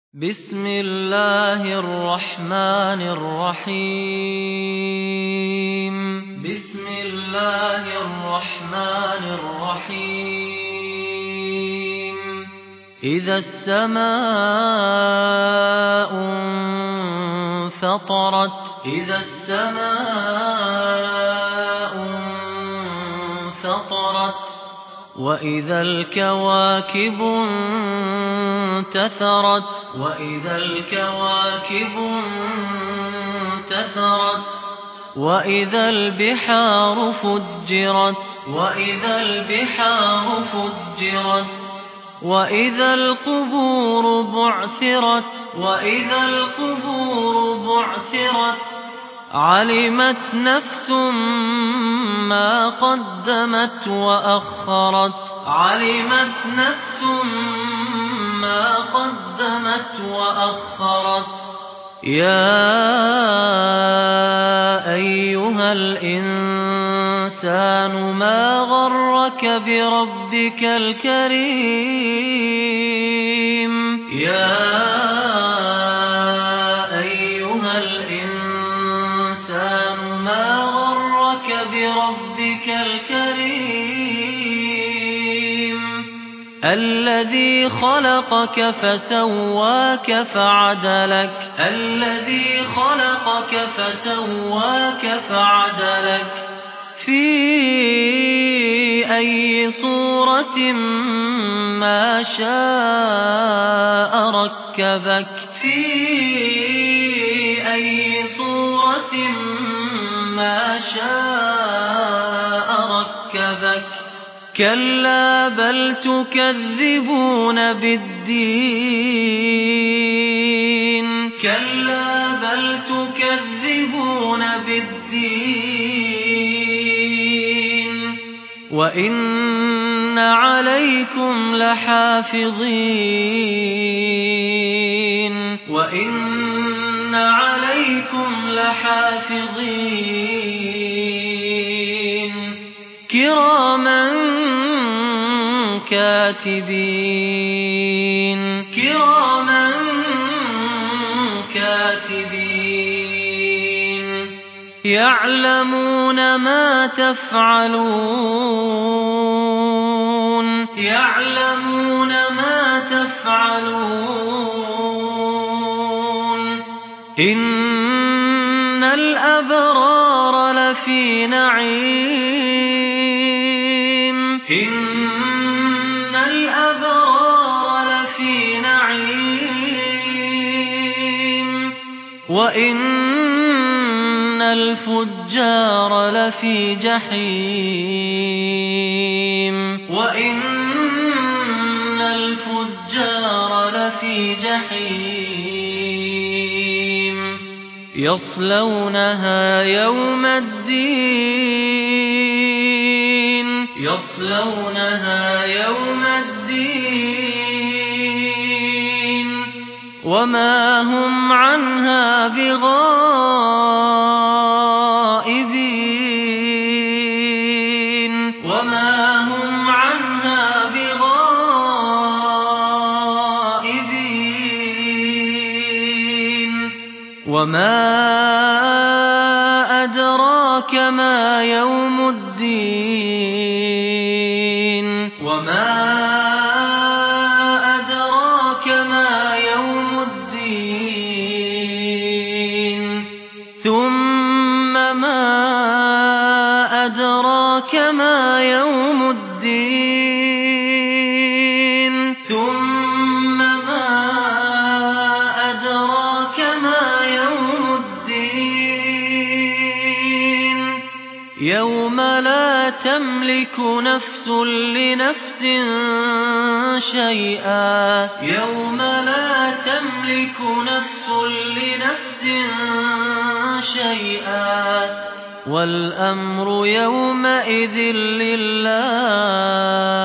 بسم الله الرحمن الرحيم. بسم الله الرحمن الرحيم. إذا السماء انفطرت. إذا السماء انفطرت. وإذا الكواكب انتثرت. وإذا الكواكب انتثرت. وإذا البحار فجرت. وإذا البحار فجرت. وإذا القبور بعثرت. وإذا القبور بعثرت. علمت نفس ما قدمت وأخرت. علمت نفس ما قدمت وأخرت. يا أيها الإنسان ما غرك بربك الكريم. يا أيها الإنسان ما غرك بربك الكريم الذي خلقك فسواك فعدلك. الذي خلقك فسواك فعدلك في أي صورة ما شاء ركبك. في أي صورة ما شاء ركبك. كلا بل تكذبون بالدين. كلا بل تكذبون بالدين. وإن عليكم لحافظين. وإن عليكم لحافظين كراما كاتبين. كراما كاتبين يعلمون ما تفعلون. يعلمون ما تفعلون. إن الأبرار لفي نعيم. إن الأبرار لفي نعيم. وإن الفجار لفي جحيم. وإن الفجار لفي جحيم يصلونها يوم الدين. يصلونها يوم الدين وما هم عنها بغائبين. وما هم عنها بغائبين. وما أدراك ما يوم الدين. وما أدراك ما يوم الدين. ثم ما أدراك ما يوم الدين. ثم ما أدراك ما يوم الدين. يوم لا تملك نفس لنفس شيئا. يوم لا تملك نفس لنفس شيئا والأمر يومئذ لله.